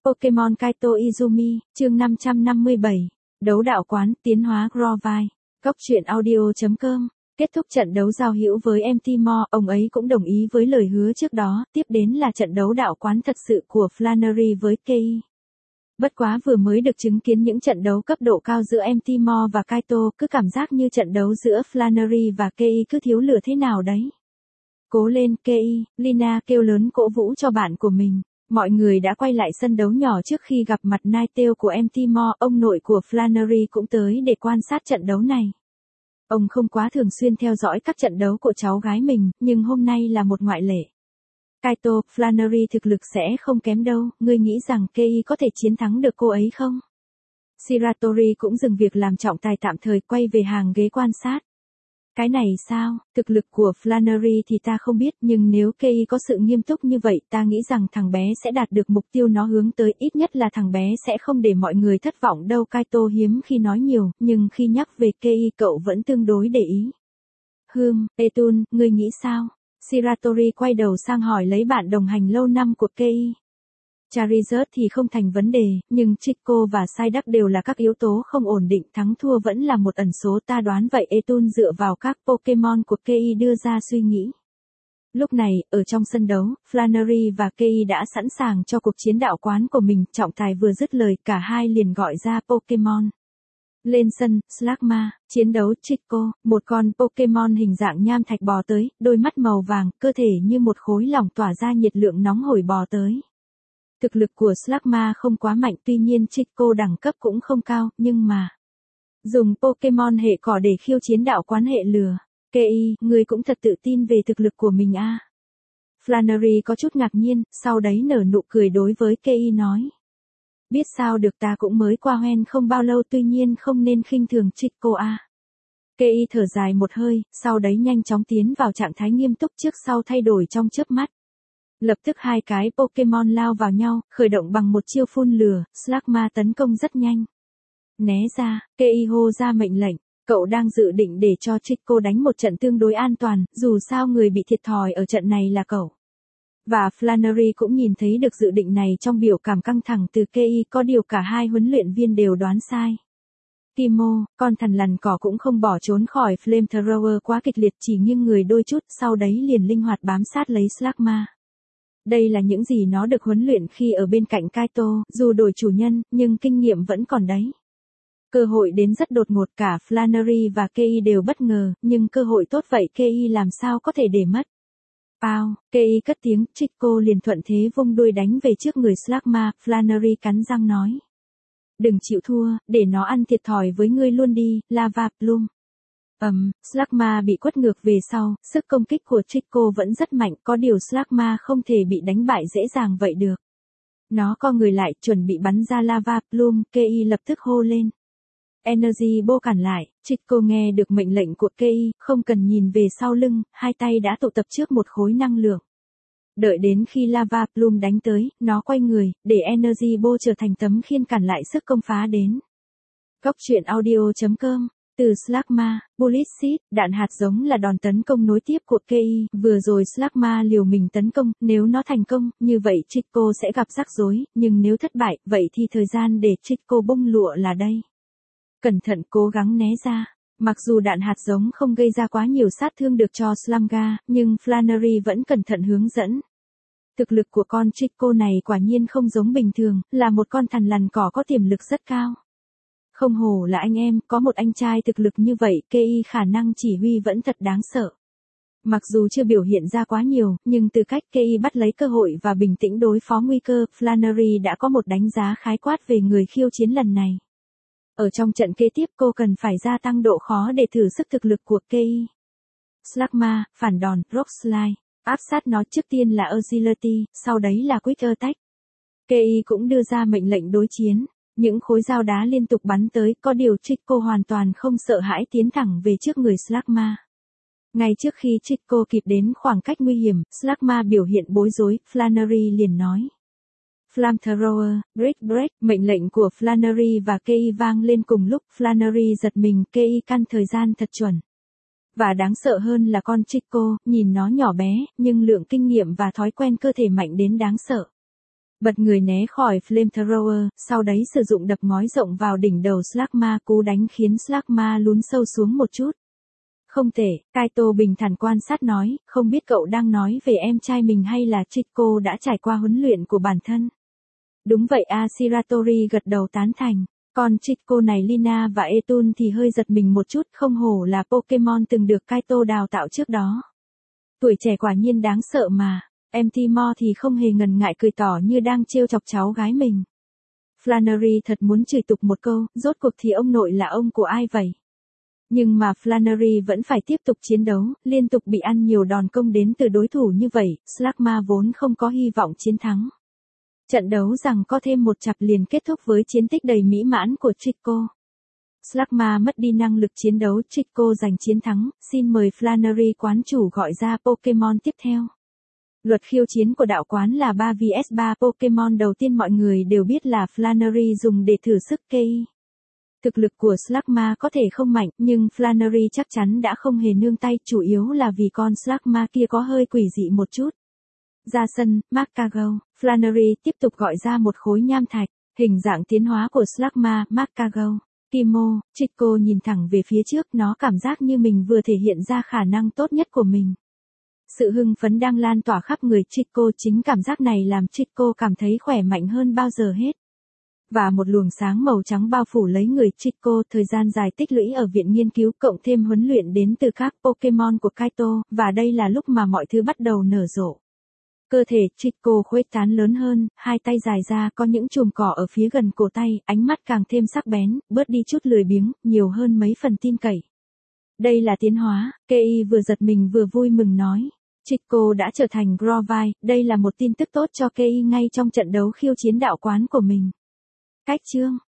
Pokemon Kaito Izumi, chương 557. Đấu đạo quán, tiến hóa Grovyle. Cốc truyện audio.com. Kết thúc trận đấu giao hữu với Timor, ông ấy cũng đồng ý với lời hứa trước đó, tiếp đến là trận đấu đạo quán thật sự của Flannery với Kei. Bất quá vừa mới được chứng kiến những trận đấu cấp độ cao giữa Timor và Kaito, cứ cảm giác như trận đấu giữa Flannery và Kei cứ thiếu lửa thế nào đấy. Cố lên Kei, Lina kêu lớn cổ vũ cho bạn của mình. Mọi người đã quay lại sân đấu nhỏ trước khi gặp mặt Ninetale của Timor, ông nội của Flannery cũng tới để quan sát trận đấu này. Ông không quá thường xuyên theo dõi các trận đấu của cháu gái mình, nhưng hôm nay là một ngoại lệ. Kaito, Flannery thực lực sẽ không kém đâu, ngươi nghĩ rằng Kei có thể chiến thắng được cô ấy không? Shiratori cũng dừng việc làm trọng tài tạm thời quay về hàng ghế quan sát. Cái này sao, thực lực của Flannery thì ta không biết, nhưng nếu Kei có sự nghiêm túc như vậy, ta nghĩ rằng thằng bé sẽ đạt được mục tiêu nó hướng tới, ít nhất là thằng bé sẽ không để mọi người thất vọng đâu. Kaito hiếm khi nói nhiều, nhưng khi nhắc về Kei cậu vẫn tương đối để ý. Etun, ngươi nghĩ sao? Shiratori quay đầu sang hỏi lấy bạn đồng hành lâu năm của Kei. Charizard thì không thành vấn đề, nhưng Chico và Psyduck đều là các yếu tố không ổn định, thắng thua vẫn là một ẩn số, ta đoán vậy. Etun dựa vào các Pokemon của Kei đưa ra suy nghĩ. Lúc này, ở trong sân đấu, Flannery và Kei đã sẵn sàng cho cuộc chiến đạo quán của mình, trọng tài vừa dứt lời cả hai liền gọi ra Pokemon. Lên sân, Slugma, chiến đấu Chico, một con Pokemon hình dạng nham thạch bò tới, đôi mắt màu vàng, cơ thể như một khối lỏng tỏa ra nhiệt lượng nóng hổi bò tới. Thực lực của Slugma không quá mạnh, tuy nhiên Chico đẳng cấp cũng không cao, nhưng mà dùng Pokemon hệ cỏ để khiêu chiến đạo quán hệ lửa. Kei, ngươi cũng thật tự tin về thực lực của mình à? Flannery có chút ngạc nhiên, sau đấy nở nụ cười đối với Kei nói. Biết sao được, ta cũng mới qua Hoenn không bao lâu, tuy nhiên không nên khinh thường Chico à. Kei thở dài một hơi, sau đấy nhanh chóng tiến vào trạng thái nghiêm túc trước sau thay đổi trong chớp mắt. Lập tức hai cái Pokemon lao vào nhau, khởi động bằng một chiêu phun lửa, Slugma tấn công rất nhanh. Né ra, Kei hô ra mệnh lệnh, cậu đang dự định để cho Chico đánh một trận tương đối an toàn, dù sao người bị thiệt thòi ở trận này là cậu. Và Flannery cũng nhìn thấy được dự định này trong biểu cảm căng thẳng từ Kei, có điều cả hai huấn luyện viên đều đoán sai. Kimo, con thằn lằn cỏ cũng không bỏ trốn khỏi Flamethrower quá kịch liệt, chỉ nghiêng người đôi chút, sau đấy liền linh hoạt bám sát lấy Slugma. Đây là những gì nó được huấn luyện khi ở bên cạnh Kaito, dù đổi chủ nhân, nhưng kinh nghiệm vẫn còn đấy. Cơ hội đến rất đột ngột, cả Flannery và Kei đều bất ngờ, nhưng cơ hội tốt vậy Kei làm sao có thể để mất. Pao, Kei cất tiếng, Chico liền thuận thế vung đuôi đánh về trước người Slugma, Flannery cắn răng nói. Đừng chịu thua, để nó ăn thiệt thòi với ngươi luôn đi, Lava Plume. Slugma bị quất ngược về sau, sức công kích của Chico vẫn rất mạnh, có điều Slugma không thể bị đánh bại dễ dàng vậy được. Nó co người lại, chuẩn bị bắn ra Lava Plume, Kei lập tức hô lên. Energy Ball cản lại, Chico nghe được mệnh lệnh của Kei, không cần nhìn về sau lưng, hai tay đã tụ tập trước một khối năng lượng. Đợi đến khi Lava Plume đánh tới, nó quay người, để Energy Ball trở thành tấm khiên cản lại sức công phá đến. Cốc truyện audio.com. Từ Slugma, Bullet Seed, đạn hạt giống là đòn tấn công nối tiếp của Kei, vừa rồi Slugma liều mình tấn công, nếu nó thành công, như vậy Chico sẽ gặp rắc rối, nhưng nếu thất bại, vậy thì thời gian để Chico bung lụa là đây. Cẩn thận, cố gắng né ra. Mặc dù đạn hạt giống không gây ra quá nhiều sát thương được cho Slumga, nhưng Flannery vẫn cẩn thận hướng dẫn. Thực lực của con Chico này quả nhiên không giống bình thường, là một con thằn lằn cỏ có tiềm lực rất cao. Không hổ là anh em, có một anh trai thực lực như vậy, Kei khả năng chỉ huy vẫn thật đáng sợ. Mặc dù chưa biểu hiện ra quá nhiều, nhưng từ cách Kei bắt lấy cơ hội và bình tĩnh đối phó nguy cơ, Flannery đã có một đánh giá khái quát về người khiêu chiến lần này. Ở trong trận kế tiếp cô cần phải gia tăng độ khó để thử sức thực lực của Kei. Slugma, phản đòn, Rock Slide, áp sát nó, trước tiên là Agility, sau đấy là Quick Attack. Kei cũng đưa ra mệnh lệnh đối chiến. Những khối dao đá liên tục bắn tới, có điều Chico hoàn toàn không sợ hãi tiến thẳng về trước người Slugma. Ngay trước khi Chico kịp đến khoảng cách nguy hiểm, Slugma biểu hiện bối rối, Flannery liền nói. Flamethrower, Break, mệnh lệnh của Flannery và Kei vang lên cùng lúc, Flannery giật mình, Kei căn thời gian thật chuẩn. Và đáng sợ hơn là con Chico, nhìn nó nhỏ bé, nhưng lượng kinh nghiệm và thói quen cơ thể mạnh đến đáng sợ. Bật người né khỏi Flamethrower, sau đấy sử dụng đập ngói rộng vào đỉnh đầu Slugma, cú đánh khiến Slugma lún sâu xuống một chút. Không tệ, Kaito bình thản quan sát nói, không biết cậu đang nói về em trai mình hay là Chiko đã trải qua huấn luyện của bản thân. Đúng vậy, Shiratori gật đầu tán thành. Còn Chiko này, Lina và Etun thì hơi giật mình một chút, không hổ là Pokemon từng được Kaito đào tạo trước đó. Tuổi trẻ quả nhiên đáng sợ mà. Em Timor thì không hề ngần ngại cười tỏ như đang trêu chọc cháu gái mình. Flannery thật muốn chửi tục một câu, rốt cuộc thì ông nội là ông của ai vậy? Nhưng mà Flannery vẫn phải tiếp tục chiến đấu, liên tục bị ăn nhiều đòn công đến từ đối thủ như vậy, Slugma vốn không có hy vọng chiến thắng. Trận đấu rằng có thêm một chặp liền kết thúc với chiến tích đầy mỹ mãn của Chiko. Slugma mất đi năng lực chiến đấu, Chiko giành chiến thắng, xin mời Flannery quán chủ gọi ra Pokemon tiếp theo. Luật khiêu chiến của đạo quán là 3 vs 3 Pokemon đầu tiên mọi người đều biết là Flannery dùng để thử sức KI. Thực lực của Slugma có thể không mạnh, nhưng Flannery chắc chắn đã không hề nương tay, chủ yếu là vì con Slugma kia có hơi quỷ dị một chút. Ra sân, Magcargo, Flannery tiếp tục gọi ra một khối nham thạch, hình dạng tiến hóa của Slugma, Magcargo. Kimo, Chiko nhìn thẳng về phía trước, nó cảm giác như mình vừa thể hiện ra khả năng tốt nhất của mình. Sự hưng phấn đang lan tỏa khắp người Chiko, chính cảm giác này làm Chiko cảm thấy khỏe mạnh hơn bao giờ hết. Và một luồng sáng màu trắng bao phủ lấy người Chiko, thời gian dài tích lũy ở viện nghiên cứu cộng thêm huấn luyện đến từ các Pokemon của Kaito, và đây là lúc mà mọi thứ bắt đầu nở rộ. Cơ thể Chiko khuếch tán lớn hơn, hai tay dài ra, có những chùm cỏ ở phía gần cổ tay, ánh mắt càng thêm sắc bén, bớt đi chút lười biếng, nhiều hơn mấy phần tin cậy. Đây là tiến hóa, Kei vừa giật mình vừa vui mừng nói. Chiko đã trở thành Grovyle, đây là một tin tức tốt cho Kei ngay trong trận đấu khiêu chiến đạo quán của mình. Cách chương